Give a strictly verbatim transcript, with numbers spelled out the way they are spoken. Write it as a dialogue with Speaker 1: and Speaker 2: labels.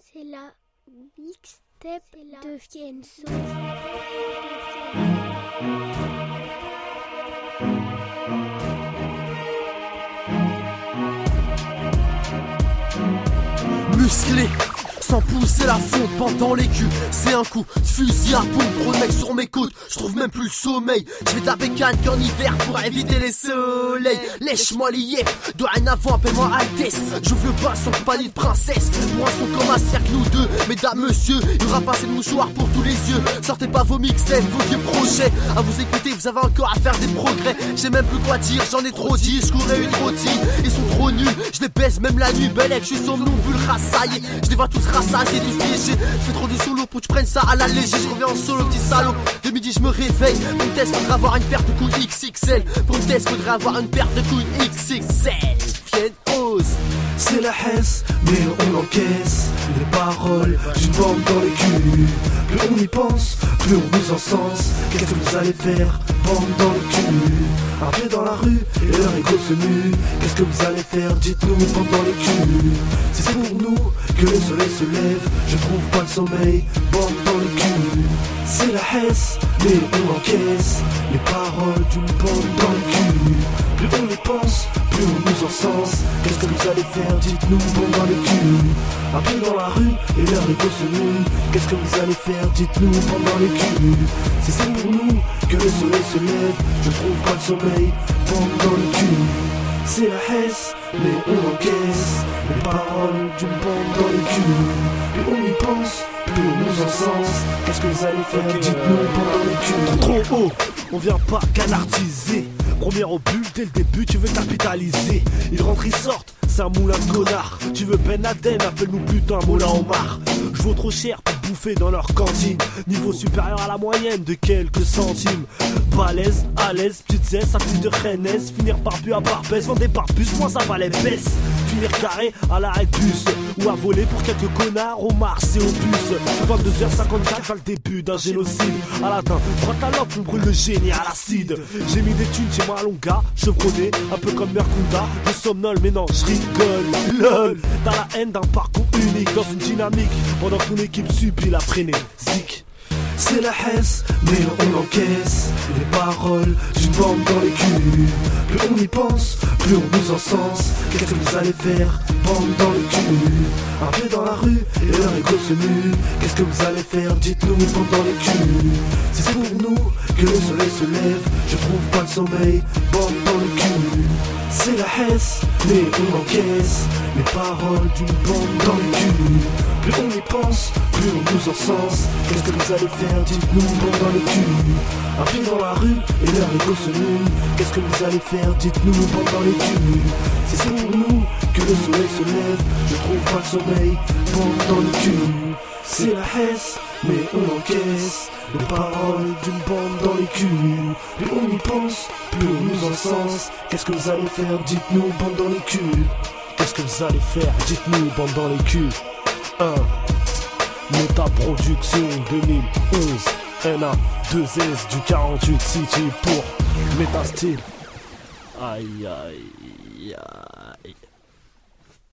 Speaker 1: C'est la mixtape de Fienzo.
Speaker 2: Musclé, sans pousser la fonte pendant les culs. C'est un coup de fusil à pompe, trop de mecs sur mes côtes. Je trouve même plus le sommeil. Je vais taper canne qu'en hiver pour éviter les soleils. Lèche-moi les yeux, dorénavant appelle-moi Altesse. J'ouvre le bas sans compagnie de princesse. Pour un son comme un cercle nous deux, mesdames, messieurs, il y aura pas assez de mouchoirs pour tous les yeux. Sortez pas vos mixtapes, vos vieux projets. À vous écouter, vous avez encore à faire des progrès. J'ai même plus quoi dire, j'en ai trop dit. Je courais une rôtie, ils sont trop nus. Je les baise même la nuit, belle je suis somnambule rassaillé. Je les vois tous rassasiés, tous piégés. Je fais trop de solo pour que tu prennes ça à la légère. Je reviens en solo, petit salaud. De midi, je me réveille. Pour une test, faudrait avoir une paire de couilles X X L. Pour une test, faudrait avoir une paire de couilles X X L. Viens, ose.
Speaker 3: C'est la haisse, mais on encaisse les paroles d'une bombe dans les culs. Plus on y pense, plus on nous encense. Qu'est-ce que vous allez faire, bombe dans les culs? Un pied dans la rue et leur égo se mue. Qu'est-ce que vous allez faire, dites-nous, bombe dans les culs. Si c'est pour nous que le soleil se lève, je trouve pas le sommeil, bombe dans les culs. C'est la haisse, mais on encaisse les paroles d'une bombe dans les culs. Plus on y pense, plus on nous encense. Qu'est-ce que vous allez faire, dites-nous, bombe dans les culs. Un pied dans la rue et leur égo se mue. Qu'est-ce que vous allez faire, dites-nous, bombe dans les culs. Si c'est pour nous que le soleil se lève, je trouve pas le sommeil, bombe dans les culs. C'est la haisse, mais on encaisse les paroles d'une bombe dans les culs. Plus on y pense, plus on nous encense. Qu'est-ce que vous allez faire, dites-nous, bombe dans les culs.
Speaker 4: Trop haut, on vient pas canardiser. Première au but, dès le début tu veux capitaliser. Ils rentrent, ils sortent, c'est un moulin de connard. Tu veux Ben Laden, appelle-nous putain Moulin Omar. Je vaux trop cher pour bouffer dans leur cantine. Niveau supérieur à la moyenne de quelques centimes. Balèze, à l'aise, petite zeste, un fils de renaise. Finir par but à barbès, vendre des barbus, moi ça valait baisse. Finir carré à l'arrêt de bus. Ou à voler pour quelques connards au Mars et au bus. vingt-deux heures cinquante-quatre, le début d'un génocide. Aladdin, droite à l'autre, on brûle le génie à l'acide. J'ai mis des thunes chez moi à Longa, chevronné, un peu comme Mercunda. Je somnole, mais non, je rigole, lol. T'as la haine d'un parcours unique dans une dynamique. Pendant que ton équipe subit la frénésique.
Speaker 3: C'est la haisse, mais on encaisse les paroles d'une bombe dans les culs. Plus on y pense, plus on nous encense. Qu'est-ce que vous allez faire, bombe dans les culs? Un pied dans la rue et leur égo se mue. Qu'est-ce que vous allez faire, dites-nous, bombe dans les culs. Si c'est pour nous que le soleil se lève, je trouve pas le sommeil, bombe dans les culs. C'est la haisse, mais on encaisse les paroles d'une bombe dans les culs. Plus on y pense, plus on nous encense. Qu'est-ce que vous allez faire, dites-nous, bombe dans les culs. Un pied dans la rue et leur égo se mue. Qu'est-ce que vous allez faire, dites-nous, bombe dans les culs. Si c'est pour nous que le soleil se lève, je trouve pas le sommeil, bombe dans les culs. C'est la haisse, mais on encaisse les paroles d'une bombe dans les culs. Plus on y pense, plus on nous encense. Qu'est-ce que vous allez faire, dites-nous, bombe dans les culs.
Speaker 4: Qu'est-ce que vous allez faire, dites-nous, bombe dans les culs. un. Meta Production deux mille onze. N A deux S du quarante-huit City pour Meta Style. Aïe aïe aïe.